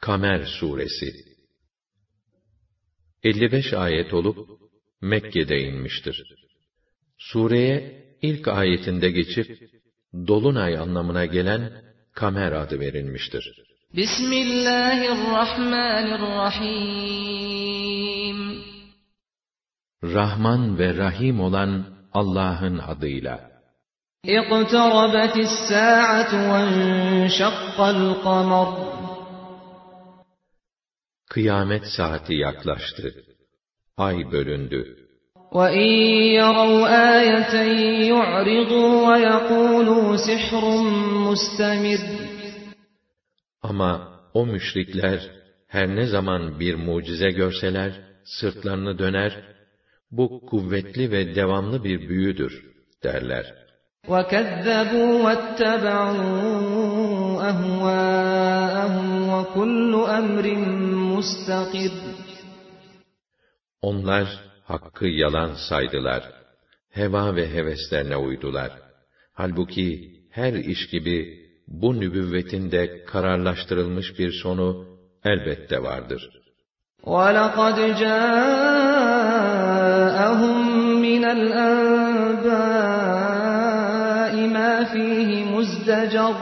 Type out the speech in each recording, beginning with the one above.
Kamer Suresi 55 ayet olup Mekke'de inmiştir. Sureye ilk ayetinde geçip dolunay anlamına gelen Kamer adı verilmiştir. Bismillahirrahmanirrahim. Rahman ve Rahim olan Allah'ın adıyla. İqtarabatis sa'atu venşakkal kamer. Kıyamet saati yaklaştı. Ay bölündü. وَاِنْ يَرَوْا آيَةً يُعْرِضُوا وَيَقُولُوا سِحْرٌ مُسْتَمِرٌّ. Ama o müşrikler her ne zaman bir mucize görseler, sırtlarını döner, bu kuvvetli ve devamlı bir büyüdür derler. وَكَذَّبُوا وَاتَّبَعُوا أَهْوَاءَهُمْ وَكُلُّ أَمْرٍ مُسْتَقِرٌّ. Onlar hakkı yalan saydılar. Heva ve heveslerine uydular. Halbuki her iş gibi bu nübüvvetin de kararlaştırılmış bir sonu elbette vardır. وَلَقَدْ جَاءَهُمْ مِنَ الْأَنْبَاءِ مَا فِيهِ مُزْدَجَرٌ.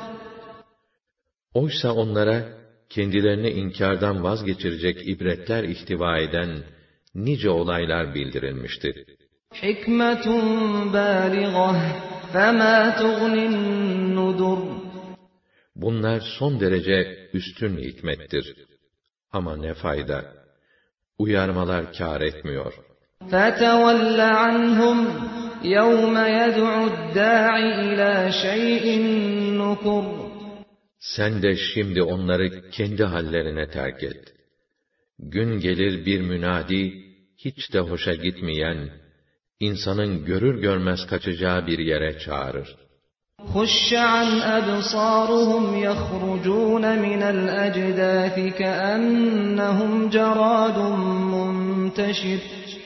Oysa onlara kendilerini inkardan vazgeçirecek ibretler ihtiva eden nice olaylar bildirilmiştir. حِكْمَةٌ بَالِغَةٌ فَمَا تُغْنِ النُّذُرُ. Bunlar son derece üstün hikmettir. Ama ne fayda? Uyarmalar kâr etmiyor. فَتَوَلَّ عَنْهُمْ يَوْمَ يَدْعُ الدَّاعِ إِلَى شَيْءٍ نُكُرٍ. Sen de şimdi onları kendi hallerine terk et. Gün gelir bir münadi, hiç de hoşa gitmeyen, insanın görür görmez kaçacağı bir yere çağırır. خُشَّ عَنْ أَبْصَارُهُمْ يَخْرُجُونَ مِنَ الْأَجْدَاثِ كَأَنَّهُمْ جَرَادٌ مُنْتَشِرٌ.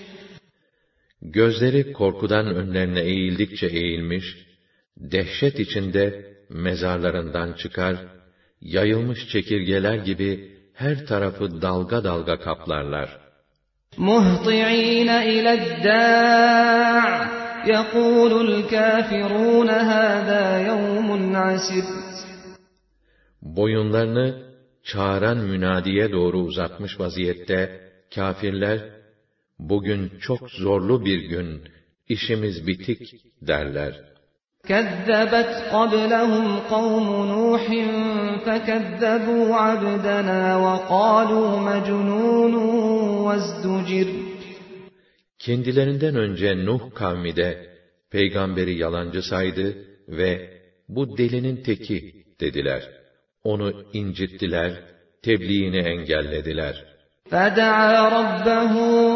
Gözleri korkudan önlerine eğildikçe eğilmiş, dehşet içinde mezarlarından çıkar, yayılmış çekirgeler gibi her tarafı dalga dalga kaplarlar. مُهْطِعِينَ إِلَى الدَّاعِ يَقُولُ الْكَافِرُونَ هَذَا يَوْمٌ عَسِرٌ. Boyunlarını çağıran münadiye doğru uzatmış vaziyette kâfirler, bugün çok zorlu bir gün, işimiz bitik derler. كَذَّبَتْ قَبْلَهُمْ قَوْمُ نُوحٍ فَكَذَّبُوا عَبْدَنَا وَقَالُوا مَجْنُونٌ وَازْدُجِرَ. Kendilerinden önce Nuh kavmi de peygamberi yalancı saydı ve bu delinin teki dediler. Onu incittiler, tebliğini engellediler. فَدَعَا رَبَّهُ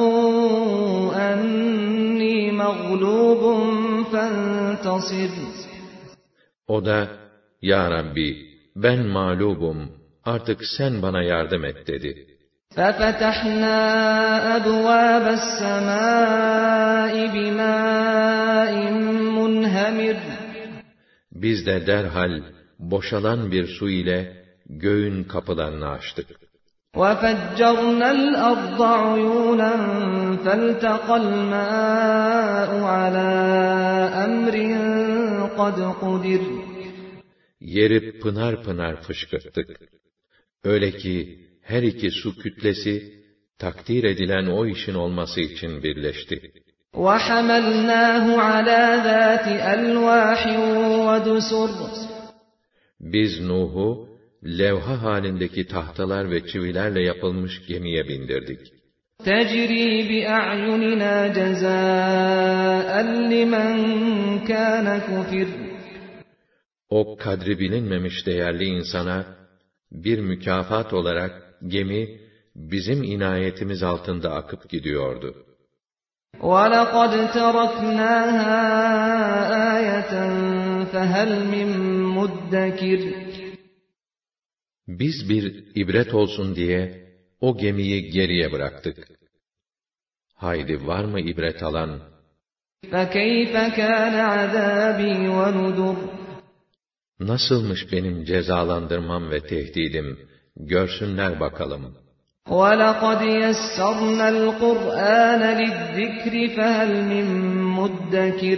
أَنِّي مَغْلُوبٌ فَانْتَصِرْ. O da, Ya Rabbi, ben mağlubum, artık sen bana yardım et dedi. فَفَتَحْنَا أَبْوَابَ السَّمَاءِ بِمَاءٍ مُنْهَمِرٍ. Biz de derhal boşalan bir su ile göğün kapılarını açtık. وَفَجَّرْنَا الْأَرْضَ عُيُونًا فَالْتَقَى الْمَاءُ عَلَى أَمْرٍ قَدْ قُدِرَ. Yeri pınar pınar fışkırttık. Öyle ki her iki su kütlesi takdir edilen o işin olması için birleşti. وَحَمَلْنَاهُ عَلَى ذَاتِ أَلْوَاحٍ وَدُسُرٍ. Biz Nuh'u levha halindeki tahtalar ve çivilerle yapılmış gemiye bindirdik. تَجْرِي بِأَعْيُنِنَا جَزَاءً لِمَنْ كَانَ كُفِرٍ. O kadri bilinmemiş değerli insana bir mükafat olarak gemi bizim inayetimiz altında akıp gidiyordu. وَلَقَدْ تَرَكْنَاهَا آيَةً فَهَلْ مِنْ مُدَّكِرٍ. Biz bir ibret olsun diye o gemiyi geriye bıraktık. Haydi var mı ibret alan? فَكَيْفَ كَانَ عَذَابِي وَنُذُرِ. Nasılmış benim cezalandırmam ve tehdidim, görsünler bakalım. وَلَقَدْ يَسَّرْنَا الْقُرْآنَ لِلذِّكْرِ فَهَلْ مِن مُّدَّكِرٍ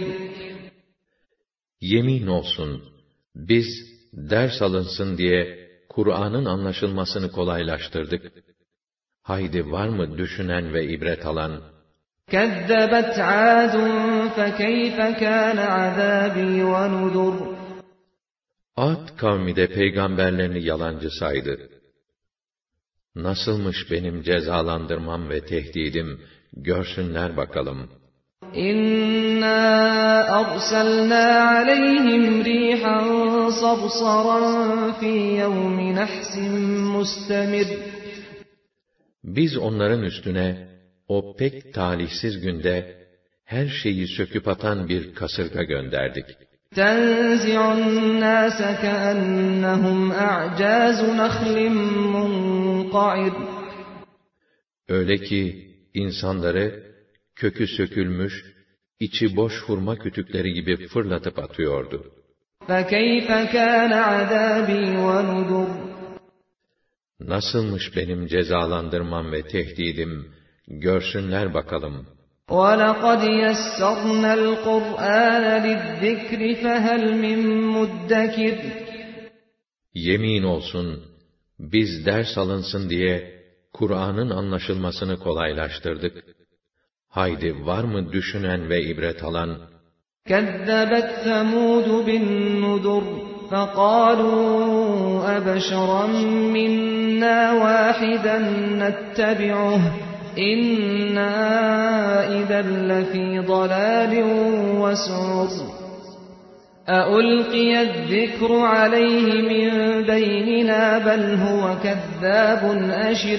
Yemin olsun, biz ders alınsın diye Kur'an'ın anlaşılmasını kolaylaştırdık. Haydi var mı düşünen ve ibret alan? كَذَّبَتْ عَادٌ فَكَيْفَ كَانَ عَذَابِي وَنُذُرِ Ad kavmi de peygamberlerini yalancı saydı. Nasılmış benim cezalandırmam ve tehdidim, görsünler bakalım. İnna arsalna aleyhim rihan sabsaran fi yevmi nahsin mustemir. Biz onların üstüne o pek talihsiz günde her şeyi söküp atan bir kasırga gönderdik. Tenzi'un nâse keennehum a'câzu nahlin munqa'ir. Öyle ki insanları kökü sökülmüş, içi boş hurma kütükleri gibi fırlatıp atıyordu. فَكَيْفَ كَانَ عَذَابِي وَنُذُرِ Nasılmış benim cezalandırmam ve tehdidim, görsünler bakalım. وَلَقَدْ يَسَّرْنَا الْقُرْآنَ لِلذِّكْرِ فَهَلْ مِن مُّدَّكِرٍ Yemin olsun, biz ders alınsın diye Kur'an'ın anlaşılmasını kolaylaştırdık. Haydi var mı düşünen ve ibret alan? كَذَّبَتْ ثَمُودُ بِالنُّذُرِ فَقَالُوا أَبَشَرًا مِنَّا وَاحِدًا نَتَّبِعُهُ إِنَّا إِذًا لَّفِي ضَلَالٍ وَسُعُرٍ أَأُلْقِيَ الذِّكْرُ عَلَيْهِ مِن بَيْنِنَا بَلْ هُوَ كَذَّابٌ أَشِرٌ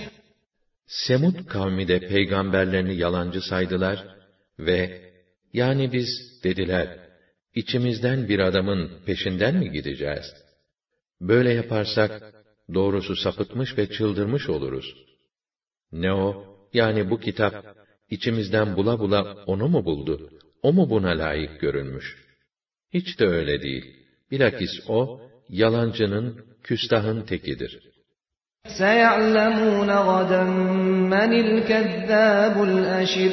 Semud kavmi de peygamberlerini yalancı saydılar ve yani biz dediler, içimizden bir adamın peşinden mi gideceğiz? Böyle yaparsak doğrusu sapıtmış ve çıldırmış oluruz. Ne o? Yani bu kitap içimizden bula bula onu mu buldu? O mu buna layık görünmüş? Hiç de öyle değil. Bilakis o yalancının, küstahın tekidir. سَيَعْلَمُونَ غَدًا مَّنِ الْكَذَّابُ الْأَشِرُ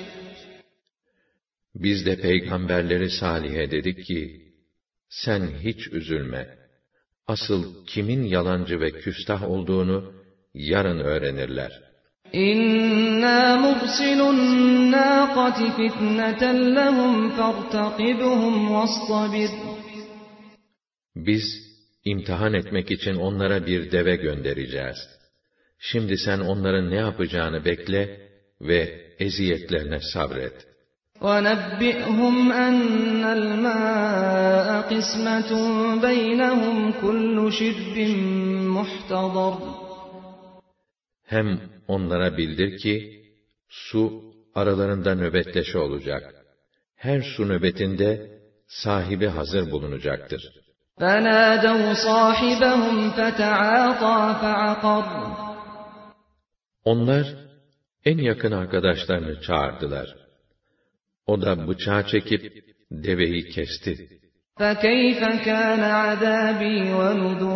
Biz de peygamberleri Salih'e dedik ki, sen hiç üzülme. Asıl kimin yalancı ve küstah olduğunu yarın öğrenirler. İnna mursilun nâqati fitneten lehum fertakibhum vastabir. Biz imtihan etmek için onlara bir deve göndereceğiz. Şimdi sen onların ne yapacağını bekle ve eziyetlerine sabret. وَنَبِّئْهُمْ أَنَّ الْمَاءَ قِسْمَةٌ بَيْنَهُمْ كُلُّ شِرْبٍ مُحْتَضَرٍ Hem onlara bildir ki, su aralarında nöbetleşe olacak. Her su nöbetinde sahibi hazır bulunacaktır. فَنَادَوْا صَاحِبَهُمْ فَتَعَاطَى فَعَقَرَ Onlar en yakın arkadaşlarını çağırdılar. O da bıçağı çekip deveyi kesti. فَكَيْفَ كَانَ عَذَابِي وَنُذُرِ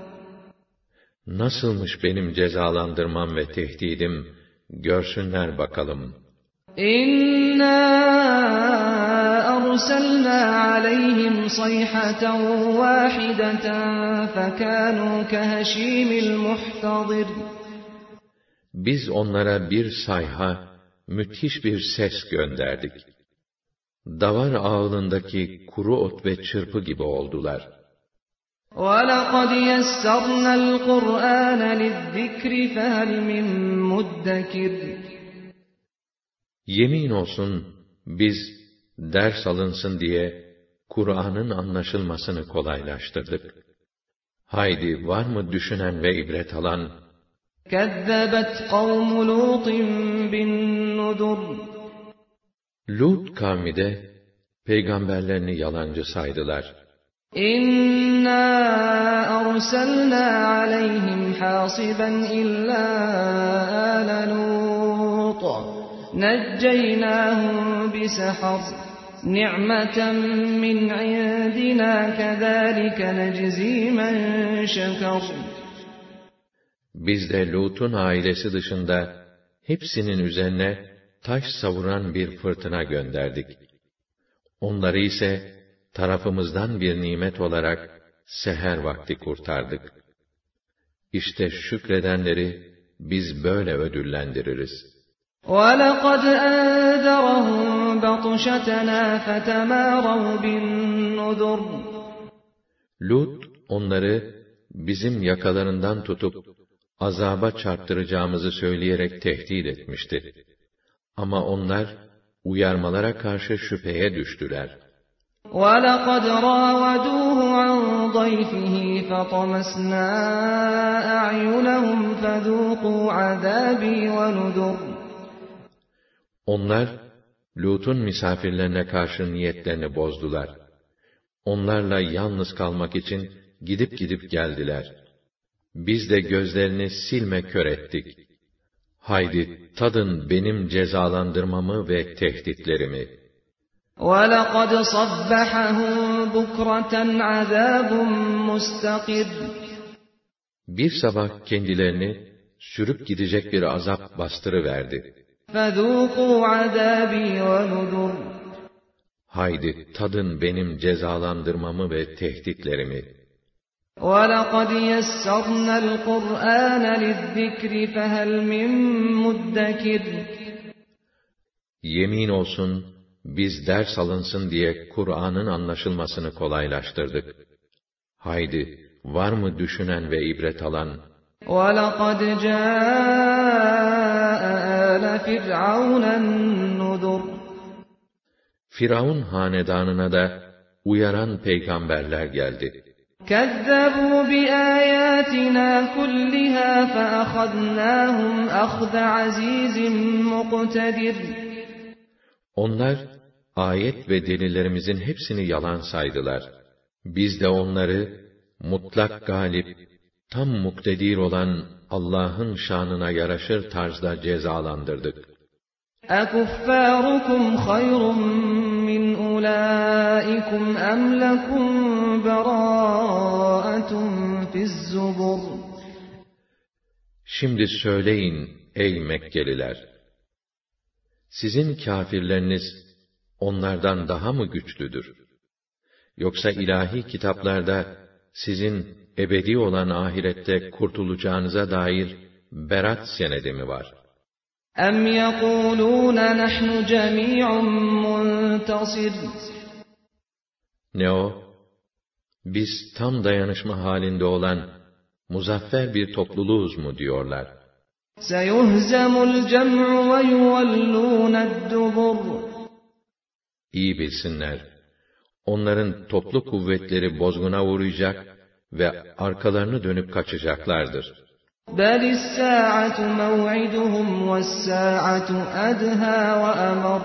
Nasılmış benim cezalandırmam ve tehdidim, görsünler bakalım. İnna arsalna aleyhim sayhatan vahideten fekânû keheşîmil muhtadir. Biz onlara bir sayha, müthiş bir ses gönderdik. Davar ağılındaki kuru ot ve çırpı gibi oldular. وَلَقَدْ يَسَّرْنَا الْقُرْآنَ لِلذِّكْرِ فَهَلْ مِن مُّدَّكِرٍ Yemin olsun, biz ders alınsın diye Kur'an'ın anlaşılmasını kolaylaştırdık. Haydi var mı düşünen ve ibret alan? كَذَّبَتْ قَوْمُ لُوطٍ بِالنُّذُرِ Lut kavmi de peygamberlerini yalancı saydılar. İnna arsalna aleyhim hasiban illa ala Lut necceynahum bisahar ni'meten min indina kezalike neczi men şeker Biz de Lut'un ailesi dışında hepsinin üzerine taş savuran bir fırtına gönderdik. Onları ise tarafımızdan bir nimet olarak seher vakti kurtardık. İşte şükredenleri biz böyle ödüllendiririz. وَلَقَدْ أَنذَرَهُم بَطْشَتَنَا فَتَمَارَوْا بِالنُّذُرِ Lut, onları bizim yakalarından tutup azaba çarptıracağımızı söyleyerek tehdit etmişti. Ama onlar uyarmalara karşı şüpheye düştüler. وَلَقَدْ رَاوَدُوهُ عَنْ ضَيْفِهِ فَطَمَسْنَا أَعْيُنَهُمْ فَذُوقُوا عَذَابِي وَنُذُرِ Onlar, Lut'un misafirlerine karşı niyetlerini bozdular. Onlarla yalnız kalmak için gidip geldiler. Biz de gözlerini silme kör ettik. Haydi tadın benim cezalandırmamı ve tehditlerimi. وَلَقَدْ صَبَّحَهُم بُكْرَةً عَذَابٌ مُسْتَقِرٌّ Bir sabah kendilerini sürüp gidecek bir azap bastırıverdi. فَذُوقُوا عَذَابِي وَنُذُرِ Haydi tadın benim cezalandırmamı ve tehditlerimi. وَلَقَدْ يَسَّرْنَا الْقُرْآنَ لِلذِّكْرِ فَهَلْ مِن مُدَّكِرٍ Yemin olsun, biz ders alınsın diye Kur'an'ın anlaşılmasını kolaylaştırdık. Haydi, var mı düşünen ve ibret alan? وَلَقَدْ جَاءَ آلَ فِرْعَوْنَ النُّذُرُ Firavun hanedanına da uyaran peygamberler geldi. كَذَّبُوا بِآيَاتِنَا كُلِّهَا فَأَخَذْنَاهُمْ أَخْذَ عَزِيزٍ مُقْتَدِرٍ Onlar, ayet ve delillerimizin hepsini yalan saydılar. Biz de onları, mutlak galip, tam muktedir olan Allah'ın şanına yaraşır tarzda cezalandırdık. أَكُفَّارُكُمْ خَيْرٌ مِّنْ أُولَٰئِكُمْ أَمْ لَكُمْ بَرَاءَةٌ فِي الزُّبُرِ Şimdi söyleyin ey Mekkeliler! Sizin kâfirleriniz onlardan daha mı güçlüdür? Yoksa ilahi kitaplarda sizin ebedi olan ahirette kurtulacağınıza dair berat senedi mi var? أَمْ يَقُولُونَ نَحْنُ جَمِيعٌ مُّنتَصِرٌ Ne o? Biz tam dayanışma halinde olan muzaffer bir topluluğuz mu diyorlar? سَيُهْزَمُ الْجَمْعُ وَيُوَلُّونَ الدُّبُرَ İyi bilsinler, onların toplu kuvvetleri bozguna uğrayacak ve arkalarını dönüp kaçacaklardır. بَلِ السَّاعَةُ مَوْعِدُهُمْ وَالسَّاعَةُ أَدْهَى وَأَمَرُّ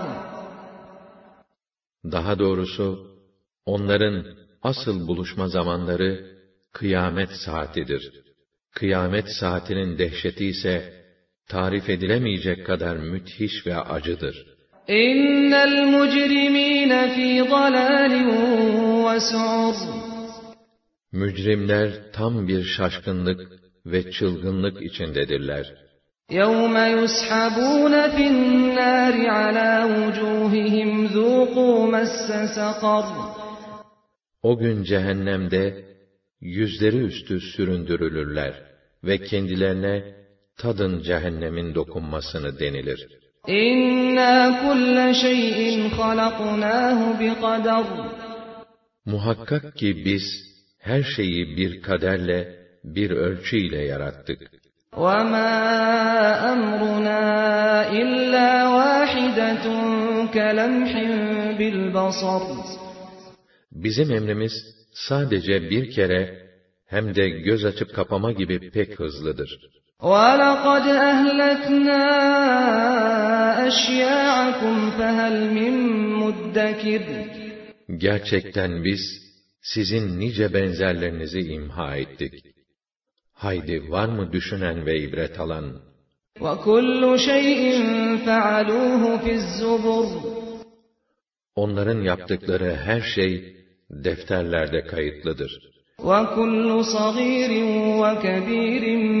Daha doğrusu, onların asıl buluşma zamanları kıyamet saatidir. Kıyamet saatinin dehşeti ise tarif edilemeyecek kadar müthiş ve acıdır. إِنَّ الْمُجْرِمِينَ فِي ضَلَالٍ وَسُعُرٍ Mücrimler tam bir şaşkınlık ve çılgınlık içindedirler. يَوْمَ يُسْحَبُونَ فِي النَّارِ عَلَى وُجُوهِهِمْ ذُوقُوا مَسَّ سَقَرَ O gün cehennemde yüzleri üstü süründürülürler ve kendilerine tadın cehennemin dokunmasını denilir. إِنَّا كُلَّ شَيْءٍ خَلَقْنَاهُ بِقَدَرٍ Muhakkak ki biz her şeyi bir kaderle, bir ölçüyle yarattık. وَمَا أَمْرُنَا إِلَّا وَاحِدَةٌ كَلَمْحٍ بِالْبَصَرِ Bizim emrimiz sadece bir kere hem de göz açıp kapama gibi pek hızlıdır. وَلَقَدْ أَهْلَكْنَا أَشْيَاعَكُمْ فَهَلْ مِن مُدَّكِرٍ Gerçekten biz sizin nice benzerlerinizi imha ettik. Haydi var mı düşünen ve ibret alan? وَكُلُّ شَيْءٍ فَعَلُوهُ فِي الزُّبُرِ Onların yaptıkları her şey defterlerde kayıtlıdır. وَكُلُّ صَغِيرٍ وَكَبِيرٍ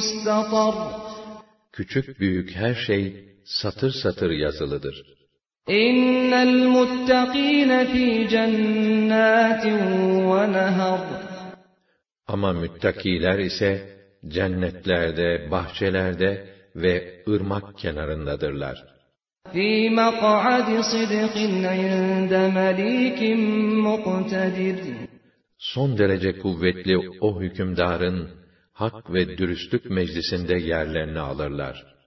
مُسْتَطَرٌ Küçük büyük her şey satır satır yazılıdır. İnnel muttakîne fî cennâtin ve nehar. Ama müttakiler ise cennetlerde, bahçelerde ve ırmak kenarındadırlar. Fî mek'adi sıdkın inde melîkin muqtedir. Son derece kuvvetli o hükümdarın hak ve dürüstlük meclisinde yerlerini alırlar.